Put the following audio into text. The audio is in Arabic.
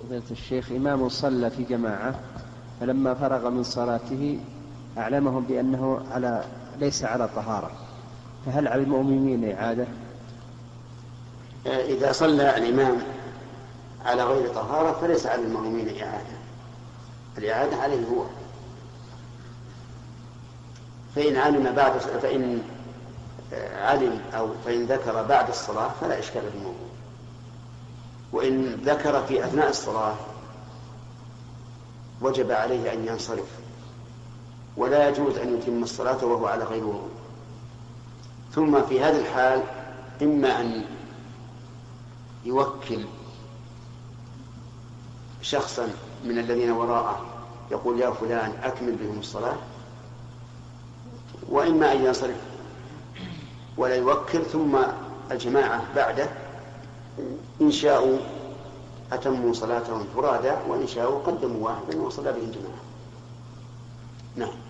فضيلة الشيخ إمام صلى في جماعة فلما فرغ من صلاته أعلمهم بأنه ليس على طهارة، فهل على المؤمنين إعادة؟ إذا صلى الإمام على غير طهارة فليس على المؤمنين إعادة، الإعادة عليه هو. فإن علم أو فإن ذكر بعد الصلاة فلا إشكال في الموضوع، وإن ذكر في أثناء الصلاة وجب عليه أن ينصرف، ولا يجوز أن يتم الصلاة وهو على غير وضوء. ثم في هذا الحال إما أن يوكل شخصا من الذين وراءه يقول يا فلان أكمل بهم الصلاة، وإما أن ينصرف ولا يوكل، ثم الجماعة بعده إن شاءوا أتموا صلاتهم فرادا وإن شاءوا قدموا واحدا وصلى بهم جماعة. نعم.